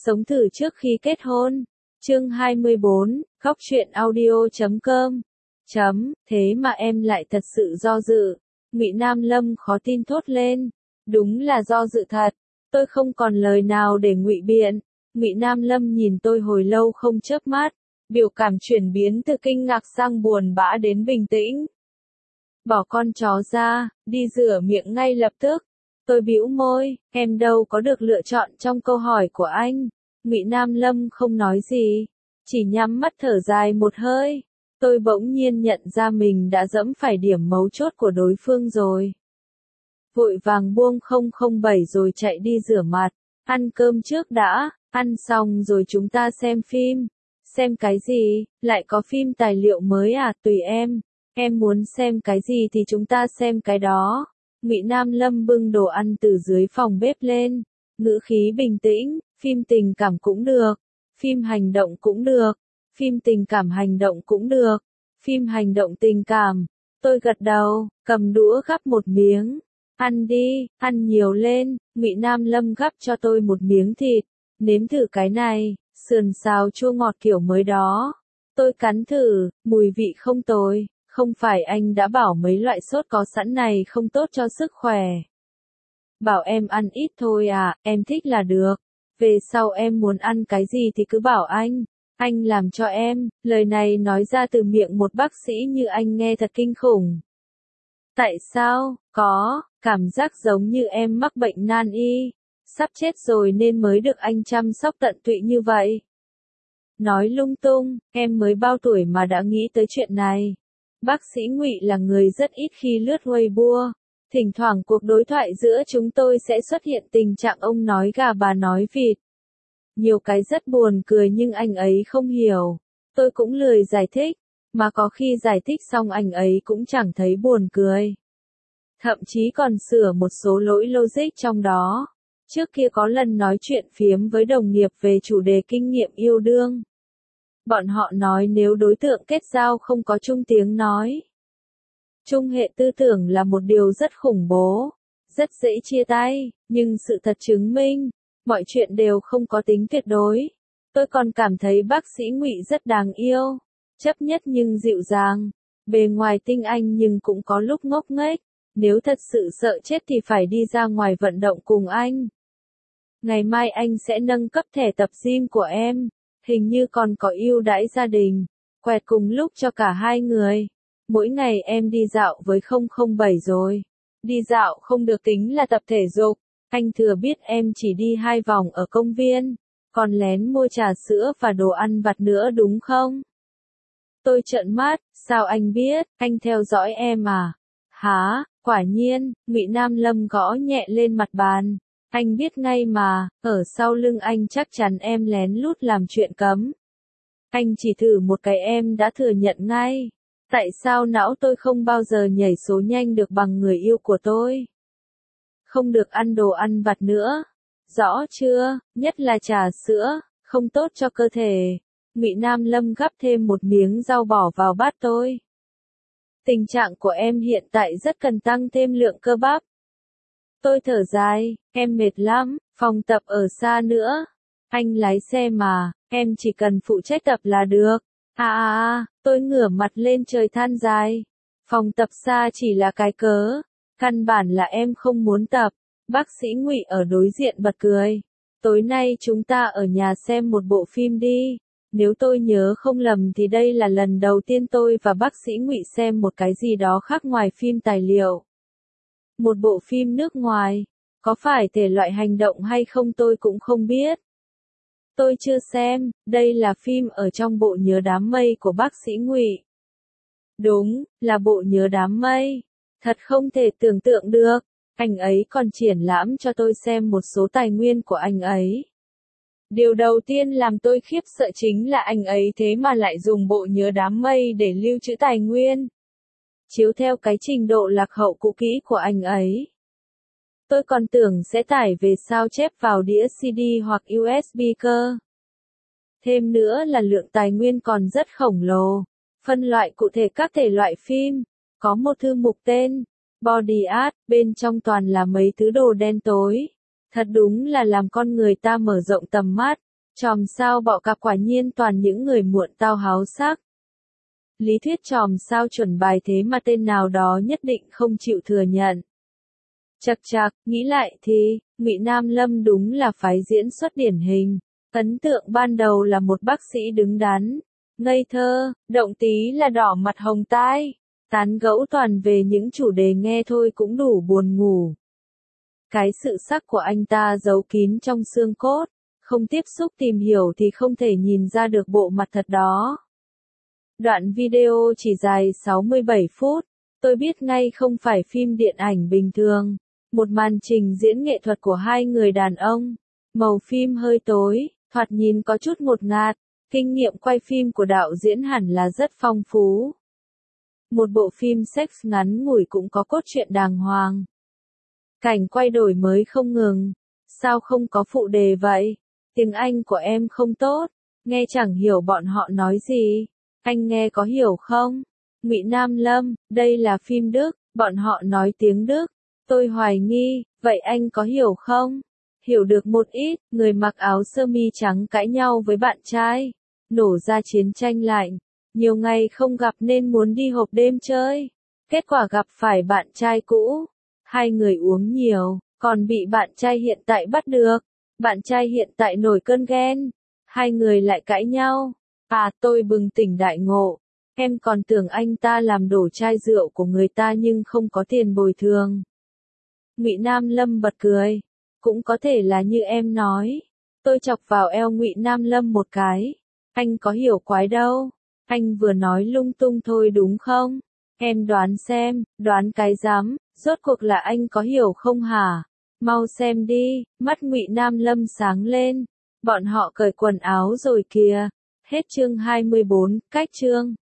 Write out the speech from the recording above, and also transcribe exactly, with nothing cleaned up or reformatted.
Sống thử trước khi kết hôn. Chương hai mươi bốn, khóc chuyện audio chấm com. Chấm, thế mà em lại thật sự do dự. Ngụy Nam Lâm khó tin thốt lên. Đúng là do dự thật. Tôi không còn lời nào để ngụy biện. Ngụy Nam Lâm nhìn tôi hồi lâu không chớp mắt. Biểu cảm chuyển biến từ kinh ngạc sang buồn bã đến bình tĩnh. Bỏ con chó ra, đi rửa miệng ngay lập tức. Tôi bĩu môi, em đâu có được lựa chọn trong câu hỏi của anh. Ngụy Nam Lâm không nói gì, chỉ nhắm mắt thở dài một hơi. Tôi bỗng nhiên nhận ra mình đã dẫm phải điểm mấu chốt của đối phương rồi. Vội vàng buông không không bảy rồi chạy đi rửa mặt. Ăn cơm trước đã, ăn xong rồi chúng ta xem phim. Xem cái gì, lại có phim tài liệu mới à, tùy em. Em muốn xem cái gì thì chúng ta xem cái đó. Ngụy Nam Lâm bưng đồ ăn từ dưới phòng bếp lên, ngữ khí bình tĩnh, phim tình cảm cũng được, phim hành động cũng được, phim tình cảm hành động cũng được, phim hành động tình cảm. Tôi gật đầu, cầm đũa gắp một miếng. Ăn đi, ăn nhiều lên. Ngụy Nam Lâm gắp cho tôi một miếng thịt. Nếm thử cái này, sườn xào chua ngọt kiểu mới đó. Tôi cắn thử, mùi vị không tồi. Không phải anh đã bảo mấy loại sốt có sẵn này không tốt cho sức khỏe. Bảo em ăn ít thôi à, em thích là được. Về sau em muốn ăn cái gì thì cứ bảo anh. Anh làm cho em. Lời này nói ra từ miệng một bác sĩ như anh nghe thật kinh khủng. Tại sao? Có, cảm giác giống như em mắc bệnh nan y. Sắp chết rồi nên mới được anh chăm sóc tận tụy như vậy. Nói lung tung, em mới bao tuổi mà đã nghĩ tới chuyện này. Bác sĩ Ngụy là người rất ít khi lướt Weibo. Thỉnh thoảng cuộc đối thoại giữa chúng tôi sẽ xuất hiện tình trạng ông nói gà bà nói vịt. Nhiều cái rất buồn cười nhưng anh ấy không hiểu. Tôi cũng lười giải thích, mà có khi giải thích xong anh ấy cũng chẳng thấy buồn cười. Thậm chí còn sửa một số lỗi logic trong đó. Trước kia có lần nói chuyện phiếm với đồng nghiệp về chủ đề kinh nghiệm yêu đương. Bọn họ nói nếu đối tượng kết giao không có chung tiếng nói. Chung hệ tư tưởng là một điều rất khủng bố, rất dễ chia tay, nhưng sự thật chứng minh, mọi chuyện đều không có tính tuyệt đối. Tôi còn cảm thấy bác sĩ Ngụy rất đáng yêu, chấp nhất nhưng dịu dàng, bề ngoài tinh anh nhưng cũng có lúc ngốc nghếch. Nếu thật sự sợ chết thì phải đi ra ngoài vận động cùng anh. Ngày mai anh sẽ nâng cấp thẻ tập gym của em. Hình như còn có ưu đãi gia đình, quẹt cùng lúc cho cả hai người. Mỗi ngày em đi dạo với không không bảy rồi. Đi dạo không được tính là tập thể dục. Anh thừa biết em chỉ đi hai vòng ở công viên, còn lén mua trà sữa và đồ ăn vặt nữa đúng không? Tôi trợn mắt, sao anh biết, anh theo dõi em à? Hả, quả nhiên, Ngụy Nam Lâm gõ nhẹ lên mặt bàn. Anh biết ngay mà, ở sau lưng anh chắc chắn em lén lút làm chuyện cấm. Anh chỉ thử một cái em đã thừa nhận ngay. Tại sao não tôi không bao giờ nhảy số nhanh được bằng người yêu của tôi? Không được ăn đồ ăn vặt nữa. Rõ chưa, nhất là trà sữa, không tốt cho cơ thể. Ngụy Nam Lâm gắp thêm một miếng rau bỏ vào bát tôi. Tình trạng của em hiện tại rất cần tăng thêm lượng cơ bắp. Tôi thở dài, em mệt lắm, phòng tập ở xa nữa. Anh lái xe mà, em chỉ cần phụ trách tập là được. À à à, tôi ngửa mặt lên trời than dài. Phòng tập xa chỉ là cái cớ. Căn bản là em không muốn tập. Bác sĩ Ngụy ở đối diện bật cười. Tối nay chúng ta ở nhà xem một bộ phim đi. Nếu tôi nhớ không lầm thì đây là lần đầu tiên tôi và bác sĩ Ngụy xem một cái gì đó khác ngoài phim tài liệu. Một bộ phim nước ngoài, có phải thể loại hành động hay không tôi cũng không biết. Tôi chưa xem, đây là phim ở trong bộ Nhớ đám mây của bác sĩ Ngụy. Đúng, là bộ Nhớ đám mây. Thật không thể tưởng tượng được, anh ấy còn triển lãm cho tôi xem một số tài nguyên của anh ấy. Điều đầu tiên làm tôi khiếp sợ chính là anh ấy thế mà lại dùng bộ Nhớ đám mây để lưu trữ tài nguyên. Chiếu theo cái trình độ lạc hậu cũ kỹ của anh ấy. Tôi còn tưởng sẽ tải về sao chép vào đĩa xê đê hoặc u ét bê cơ. Thêm nữa là lượng tài nguyên còn rất khổng lồ. Phân loại cụ thể các thể loại phim. Có một thư mục tên Body Art, bên trong toàn là mấy thứ đồ đen tối. Thật đúng là làm con người ta mở rộng tầm mắt. Chòm sao bọ cạp quả nhiên toàn những người muộn tao háo sắc. Lý thuyết chòm sao chuẩn bài thế mà tên nào đó nhất định không chịu thừa nhận. Chật chạc, nghĩ lại thì, Ngụy Nam Lâm đúng là phái diễn xuất điển hình. Ấn tượng ban đầu là một bác sĩ đứng đắn, ngây thơ, động tí là đỏ mặt hồng tai, tán gẫu toàn về những chủ đề nghe thôi cũng đủ buồn ngủ. Cái sự sắc của anh ta giấu kín trong xương cốt, không tiếp xúc tìm hiểu thì không thể nhìn ra được bộ mặt thật đó. Đoạn video chỉ dài sáu mươi bảy phút, tôi biết ngay không phải phim điện ảnh bình thường, một màn trình diễn nghệ thuật của hai người đàn ông, màu phim hơi tối, thoạt nhìn có chút ngột ngạt, kinh nghiệm quay phim của đạo diễn hẳn là rất phong phú. Một bộ phim sex ngắn ngủi cũng có cốt truyện đàng hoàng. Cảnh quay đổi mới không ngừng, sao không có phụ đề vậy? Tiếng Anh của em không tốt, nghe chẳng hiểu bọn họ nói gì. Anh nghe có hiểu không? Ngụy Nam Lâm, đây là phim Đức, bọn họ nói tiếng Đức. Tôi hoài nghi, vậy anh có hiểu không? Hiểu được một ít, người mặc áo sơ mi trắng cãi nhau với bạn trai. Nổ ra chiến tranh lạnh. Nhiều ngày không gặp nên muốn đi hộp đêm chơi. Kết quả gặp phải bạn trai cũ. Hai người uống nhiều, còn bị bạn trai hiện tại bắt được. Bạn trai hiện tại nổi cơn ghen. Hai người lại cãi nhau. À, tôi bừng tỉnh đại ngộ. Em còn tưởng anh ta làm đổ chai rượu của người ta nhưng không có tiền bồi thường. Ngụy Nam Lâm bật cười. Cũng có thể là như em nói. Tôi chọc vào eo Ngụy Nam Lâm một cái. Anh có hiểu quái đâu. Anh vừa nói lung tung thôi đúng không? Em đoán xem, đoán cái dám, rốt cuộc là anh có hiểu không hả? Mau xem đi, mắt Ngụy Nam Lâm sáng lên. Bọn họ cởi quần áo rồi kìa. Hết chương hai mươi bốn, cách chương.